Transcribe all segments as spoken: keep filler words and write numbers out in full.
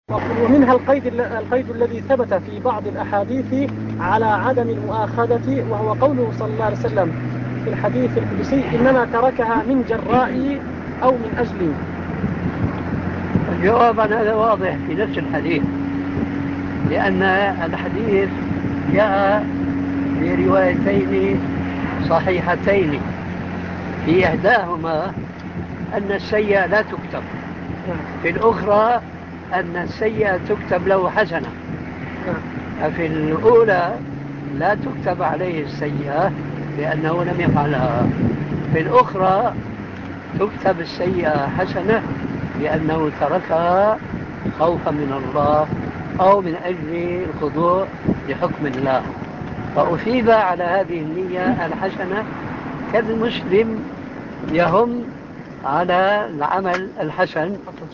ومنها القيد القيد الذي ثبت في بعض الأحاديث على عدم المؤاخذة، وهو قوله صلى الله عليه وسلم في الحديث القدسي: إنما تركها من جرائي أو من أجلي. الجواب عن هذا واضح في نفس الحديث، لأن الحديث جاء بروايتين صحيحتين، في إحداهما أن السيئة لا تكتب، في الأخرى أن السيئة تكتب له حسنة. ففي الأولى لا تكتب عليه السيئة لأنه لم يفعلها، في الأخرى تكتب السيئة حسنة لأنه تركها خوفا من الله أو من أجل الخضوع لحكم الله، فأثيب على هذه النية الحسنة كالمسلم يهم على العمل الحسن،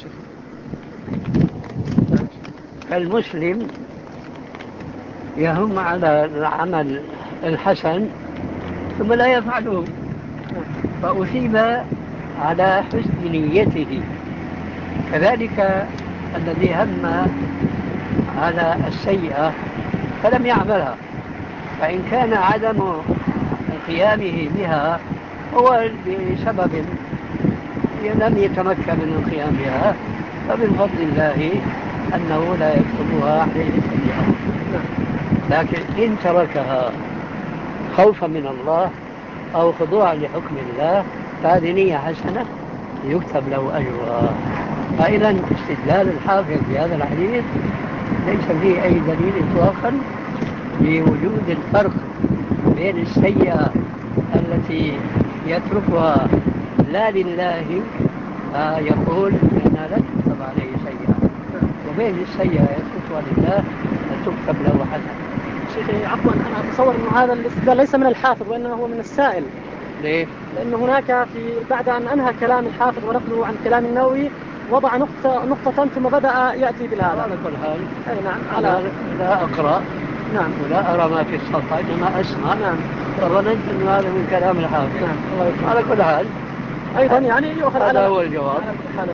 كالمسلم يهم على العمل الحسن ثم لا يفعله، فأثيب على حسن نيته. كذلك الذي هم على السيئة فلم يعملها، فإن كان عدم قيامه بها هو بسبب لم يتمكن من القيام بها، فمن فضل الله أنه لا يكتبها عليه السيئة، لكن إن تركها خوفا من الله أو خضوعا لحكم الله فهذه نية حسنة يكتب له أجرها. فإذا استدلال الحافظ بهذا الحديث ليس فيه أي دليل إطلاقا لوجود الفرق بين السيئة التي يتركها لا لله فيقول أنها لا تكتب عليه سيئة، وبين السيئة يتركها لله فتكتب له حسنة. شيخي عفوا، أنا أتصور أن هذا الاستدلال ليس من الحافظ وإنما هو من السائل. ليه؟ لأن هناك في بعد أن أنهى كلام الحافظ ونقله عن كلام النووي وضع نقطة نقطة ثم بدأ يأتي بالهذا. على كل حال أي نعم، على لا أقرأ نعم ولا أرى ما في الصفحة إنما أسمع، نعم، فظننت أن هذا من كلام الحافظ. نعم. على كل حال أيضا يعني يؤخذ على هذا هو الجواب.